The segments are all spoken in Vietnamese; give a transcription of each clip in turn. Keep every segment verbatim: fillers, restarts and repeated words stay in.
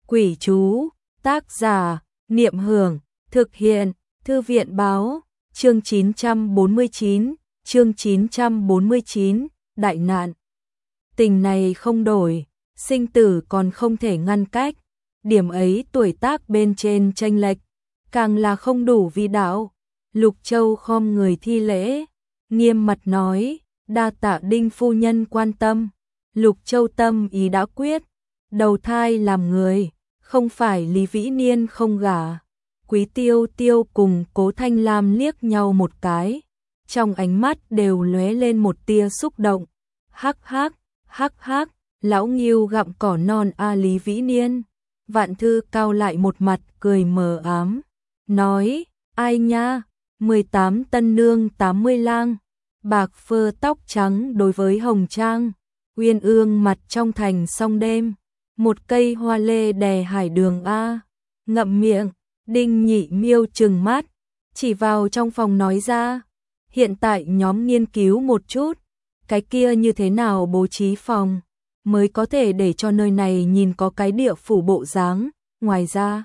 Quỷ chú, tác giả, Niệm Hưởng, thực hiện, Thư viện báo, chương chín trăm bốn mươi chín, chương chín trăm bốn mươi chín, đại nạn. Tình này không đổi, sinh tử còn không thể ngăn cách, điểm ấy tuổi tác bên trên chênh lệch, càng là không đủ vi đạo. Lục Châu khom người thi lễ, nghiêm mặt nói, đa tạ Đinh phu nhân quan tâm. Lục Châu tâm ý đã quyết, đầu thai làm người, không phải Lý Vĩ Niên không gả. Quý Tiêu Tiêu cùng Cố Thanh Lam liếc nhau một cái, trong ánh mắt đều lóe lên một tia xúc động. Hắc hắc, hắc hắc, lão Nghiêu gặm cỏ non a Lý Vĩ Niên. Vạn Thư cao lại một mặt cười mờ ám, nói, ai nha, mười tám tân nương tám mươi lang, bạc phơ tóc trắng đối với hồng trang, uyên ương mặt trong thành song đêm, một cây hoa lê đè hải đường a. Ngậm miệng, Đinh Nhị Miêu trừng mắt, chỉ vào trong phòng nói ra, hiện tại nhóm nghiên cứu một chút, cái kia như thế nào bố trí phòng, mới có thể để cho nơi này nhìn có cái địa phủ bộ dáng. Ngoài ra,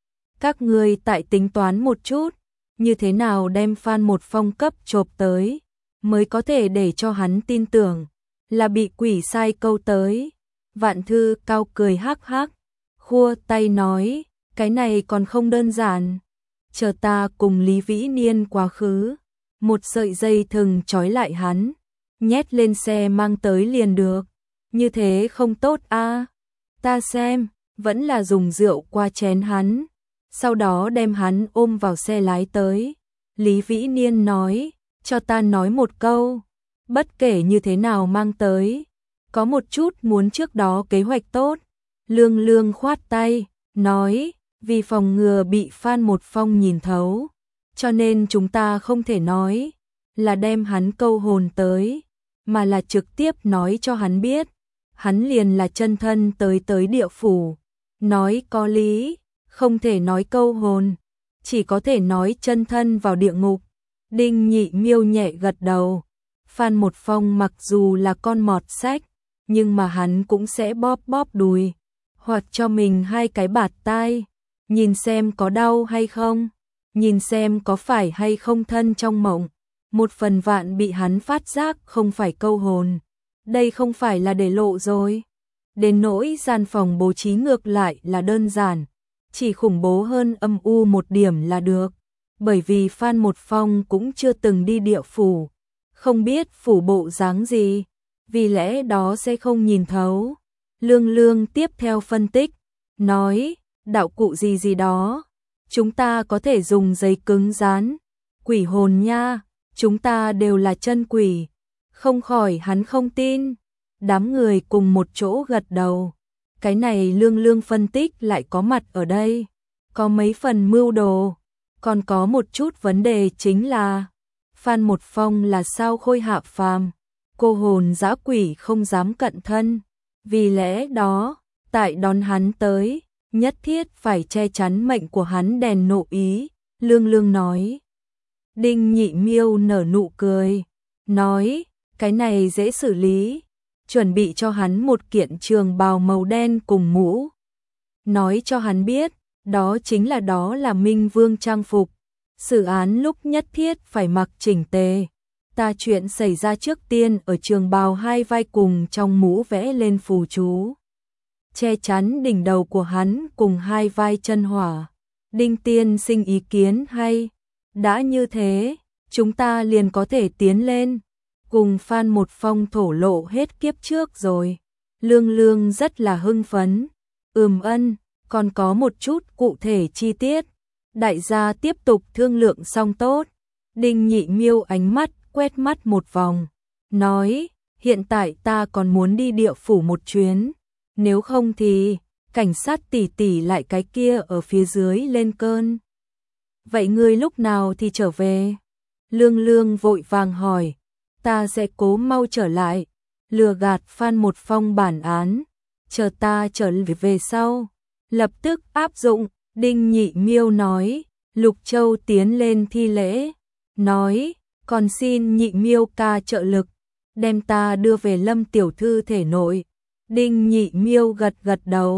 các ngươi tại tính toán một chút, như thế nào đem Phan Một Phong cấp chộp tới, mới có thể để cho hắn tin tưởng là bị quỷ sai câu tới. Vạn Thư cao cười hắc hắc, khua tay nói, cái này còn không đơn giản, chờ ta cùng Lý Vĩ Niên quá khứ, một sợi dây thừng trói lại hắn, nhét lên xe mang tới liền được. Như thế không tốt a, à? Ta xem, vẫn là dùng rượu qua chén hắn, sau đó đem hắn ôm vào xe lái tới. Lý Vĩ Niên nói, cho ta nói một câu, bất kể như thế nào mang tới, có một chút muốn trước đó kế hoạch tốt. Lương Lương khoát tay, nói, vì phòng ngừa bị Phan Một Phong nhìn thấu, cho nên chúng ta không thể nói là đem hắn câu hồn tới, mà là trực tiếp nói cho hắn biết, hắn liền là chân thân tới tới địa phủ. Nói có lý, không thể nói câu hồn, chỉ có thể nói chân thân vào địa ngục. Đinh Nhị Miêu nhẹ gật đầu, Phan Một Phong mặc dù là con mọt sách, nhưng mà hắn cũng sẽ bóp bóp đùi, hoặc cho mình hai cái bạt tai, nhìn xem có đau hay không, nhìn xem có phải hay không thân trong mộng. Một phần vạn bị hắn phát giác không phải câu hồn, đây không phải là để lộ rồi. Đến nỗi gian phòng bố trí ngược lại là đơn giản, chỉ khủng bố hơn âm u một điểm là được, bởi vì Phan Một Phong cũng chưa từng đi địa phủ, không biết phủ bộ dáng gì, vì lẽ đó sẽ không nhìn thấu. Lương Lương tiếp theo phân tích, nói, đạo cụ gì gì đó, chúng ta có thể dùng giấy cứng dán. Quỷ hồn nha, chúng ta đều là chân quỷ, không khỏi hắn không tin. Đám người cùng một chỗ gật đầu, cái này Lương Lương phân tích lại có mặt ở đây, có mấy phần mưu đồ. Còn có một chút vấn đề chính là, Phan Một Phong là sao khôi hạ phàm, cô hồn dã quỷ không dám cận thân, vì lẽ đó, tại đón hắn tới, nhất thiết phải che chắn mệnh của hắn đèn nộ ý. Lương Lương nói. Đinh Nhị Miêu nở nụ cười, nói, cái này dễ xử lý, chuẩn bị cho hắn một kiện trường bào màu đen cùng mũ, nói cho hắn biết, đó chính là đó là Minh Vương trang phục, xử án lúc nhất thiết phải mặc chỉnh tề. Ta chuyện xảy ra trước tiên ở trường bào hai vai cùng trong mũ vẽ lên phù chú, che chắn đỉnh đầu của hắn cùng hai vai chân hỏa. Đinh tiên sinh ý kiến hay, đã như thế, chúng ta liền có thể tiến lên, cùng Phan Một Phong thổ lộ hết kiếp trước rồi. Lương Lương rất là hưng phấn, ừm ân, còn có một chút cụ thể chi tiết, đại gia tiếp tục thương lượng xong tốt. Đinh Nhị Miêu ánh mắt quét mắt một vòng, nói, hiện tại ta còn muốn đi địa phủ một chuyến, nếu không thì cảnh sát tỷ tỷ lại cái kia ở phía dưới lên cơn. Vậy ngươi lúc nào thì trở về? Lương Lương vội vàng hỏi, ta sẽ cố mau trở lại, lừa gạt Phan Một Phong bản án, chờ ta trở về sau, lập tức áp dụng. Đinh Nhị Miêu nói. Lục Châu tiến lên thi lễ, nói, còn xin Nhị Miêu ca trợ lực, đem ta đưa về Lâm tiểu thư thể nội. Đinh Nhị Miêu gật gật đầu,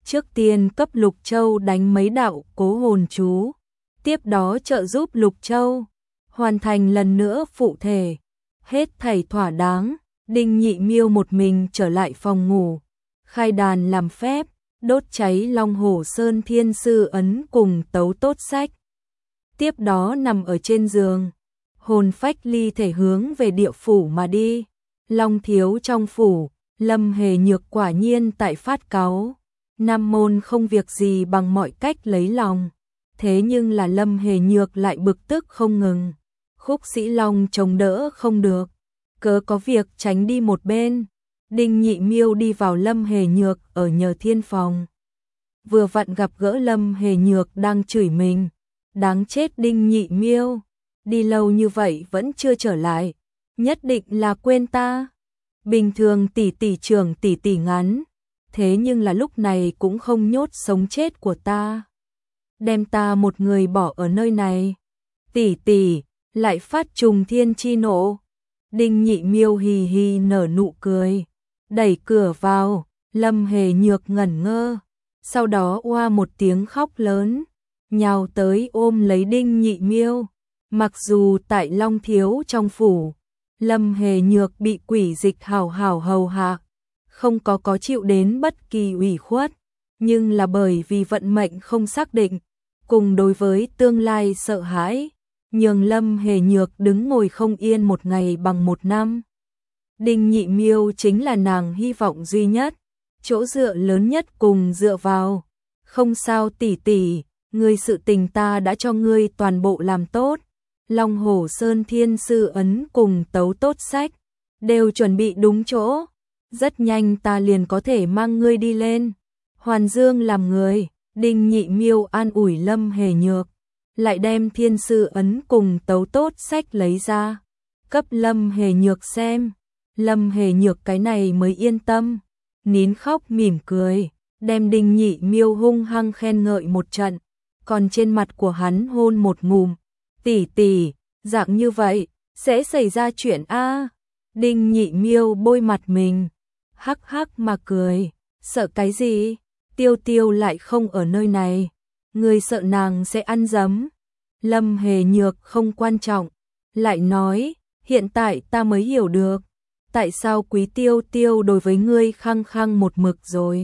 trước tiên cấp Lục Châu đánh mấy đạo cố hồn chú, tiếp đó trợ giúp Lục Châu hoàn thành lần nữa phụ thể. Hết thảy thỏa đáng, Đinh Nhị Miêu một mình trở lại phòng ngủ, khai đàn làm phép, đốt cháy Long Hổ Sơn Thiên Sư ấn cùng tấu tốt sách. Tiếp đó nằm ở trên giường, hồn phách ly thể hướng về địa phủ mà đi. Long thiếu trong phủ, Lâm Hề Nhược quả nhiên tại phát cáu. Nam môn không việc gì bằng mọi cách lấy lòng. Thế nhưng là Lâm Hề Nhược lại bực tức không ngừng. Khúc Sĩ Long chống đỡ không được, cớ có việc tránh đi một bên. Đinh Nhị Miêu đi vào Lâm Hề Nhược ở nhờ thiên phòng. Vừa vặn gặp gỡ Lâm Hề Nhược đang chửi mình. Đáng chết Đinh Nhị Miêu, đi lâu như vậy vẫn chưa trở lại, nhất định là quên ta. Bình thường tỷ tỷ trưởng tỷ tỷ ngắn, thế nhưng là lúc này cũng không nhốt sống chết của ta. Đem ta một người bỏ ở nơi này. Tỷ tỷ lại phát trùng thiên chi nộ. Đinh Nhị Miêu hì hì nở nụ cười, đẩy cửa vào. Lâm Hề Nhược ngẩn ngơ, sau đó oa một tiếng khóc lớn, nhào tới ôm lấy Đinh Nhị Miêu. Mặc dù tại Long thiếu trong phủ, Lâm Hề Nhược bị quỷ dịch hảo hảo hầu hạ, không có có chịu đến bất kỳ ủy khuất, nhưng là bởi vì vận mệnh không xác định, cùng đối với tương lai sợ hãi, nhường Lâm Hề Nhược đứng ngồi không yên một ngày bằng một năm. Đinh Nhị Miêu chính là nàng hy vọng duy nhất, chỗ dựa lớn nhất cùng dựa vào. Không sao tỷ tỷ, ngươi sự tình ta đã cho ngươi toàn bộ làm tốt. Long Hổ Sơn Thiên Sư ấn cùng tấu tốt sách, đều chuẩn bị đúng chỗ. Rất nhanh ta liền có thể mang ngươi đi lên. Hoàn Dương làm người, Đinh Nhị Miêu an ủi Lâm Hề Nhược, lại đem Thiên Sư ấn cùng tấu tốt sách lấy ra, cấp Lâm Hề Nhược xem. Lâm Hề Nhược cái này mới yên tâm, nín khóc mỉm cười, đem Đinh Nhị Miêu hung hăng khen ngợi một trận, còn trên mặt của hắn hôn một ngụm. Tỷ tỷ, dạng như vậy, sẽ xảy ra chuyện a. Đinh Nhị Miêu bôi mặt mình, hắc hắc mà cười, sợ cái gì, Tiêu Tiêu lại không ở nơi này, người sợ nàng sẽ ăn dấm. Lâm Hề Nhược không quan trọng, lại nói, hiện tại ta mới hiểu được, tại sao Quý Tiêu Tiêu đối với ngươi khăng khăng một mực rồi.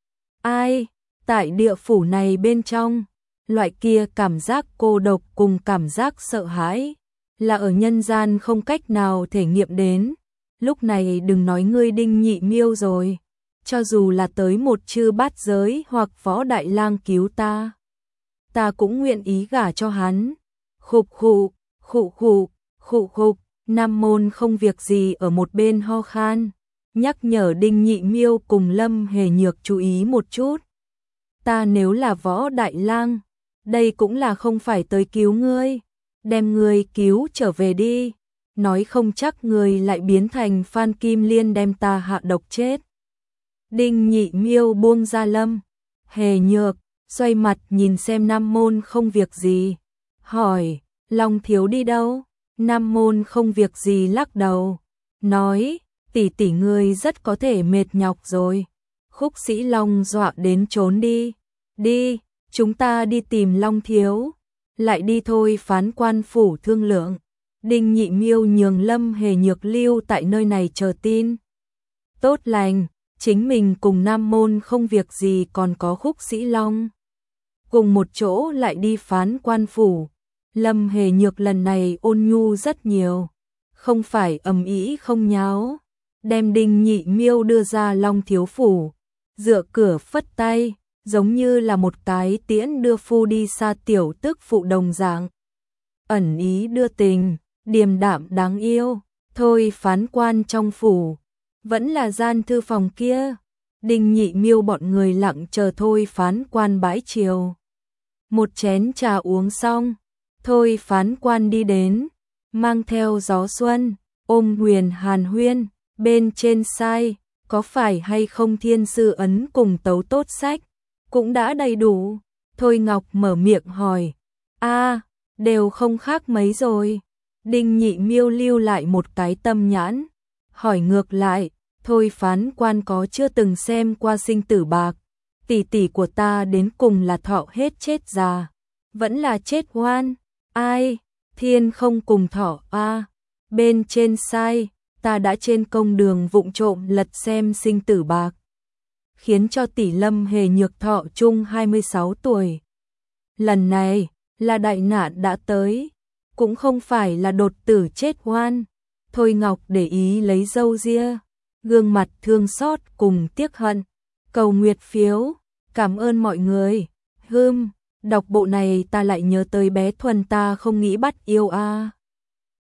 Ai, tại địa phủ này bên trong, loại kia cảm giác cô độc cùng cảm giác sợ hãi, là ở nhân gian không cách nào thể nghiệm đến. Lúc này đừng nói ngươi Đinh Nhị Miêu rồi, cho dù là tới một chư bát giới hoặc Võ Đại Lang cứu ta, ta cũng nguyện ý gả cho hắn. Khục khụ, khụ khụ, khụ khục, Nam môn không việc gì ở một bên ho khan, nhắc nhở Đinh Nhị Miêu cùng Lâm Hề Nhược chú ý một chút. Ta nếu là Võ Đại Lang, đây cũng là không phải tới cứu ngươi, đem ngươi cứu trở về đi, nói không chắc ngươi lại biến thành Phan Kim Liên đem ta hạ độc chết. Đinh Nhị Miêu buông ra Lâm Hề Nhược, xoay mặt nhìn xem Nam môn không việc gì, hỏi, Long thiếu đi đâu? Nam môn không việc gì lắc đầu, nói, tỷ tỷ ngươi rất có thể mệt nhọc rồi. Khúc Sĩ Long dọa đến trốn đi, đi, chúng ta đi tìm Long thiếu, lại đi thôi. Phán quan phủ thương lượng. Đinh Nhị Miêu nhường Lâm Hề Nhược lưu tại nơi này chờ tin tốt lành, chính mình cùng Nam môn không việc gì, còn có Khúc Sĩ Long cùng một chỗ lại đi phán quan phủ. Lâm Hề Nhược lần này ôn nhu rất nhiều, không phải ầm ĩ không nháo, đem Đinh Nhị Miêu đưa ra Long thiếu phủ, dựa cửa phất tay, giống như là một cái tiễn đưa phu đi xa tiểu tức phụ đồng dạng. Ẩn ý đưa tình, điềm đạm đáng yêu. Thôi phán quan trong phủ, vẫn là gian thư phòng kia. Đinh Nhị Miêu bọn người lặng chờ thôi phán quan bãi chiều. Một chén trà uống xong, thôi phán quan đi đến, mang theo gió xuân, ôm huyền hàn huyên, bên trên sai, có phải hay không Thiên Sư ấn cùng tấu tốt sách, cũng đã đầy đủ. Thôi Ngọc mở miệng hỏi, a đều không khác mấy rồi. Đinh Nhị Miêu lưu lại một cái tâm nhãn, hỏi ngược lại, thôi phán quan có chưa từng xem qua sinh tử bạc, tỷ tỷ của ta đến cùng là thọ hết chết già, vẫn là chết oan, ai, thiên không cùng thọ a. Bên trên sai, ta đã trên công đường vụng trộm lật xem sinh tử bạc, khiến cho tỷ Lâm Hề Nhược thọ chung hai mươi sáu tuổi. Lần này, là đại nạn đã tới, cũng không phải là đột tử chết oan. Thôi Ngọc để ý lấy râu ria, gương mặt thương xót cùng tiếc hận. Cầu nguyệt phiếu, cảm ơn mọi người. Hưm, đọc bộ này ta lại nhớ tới bé Thuần ta không nghĩ bắt yêu a. À.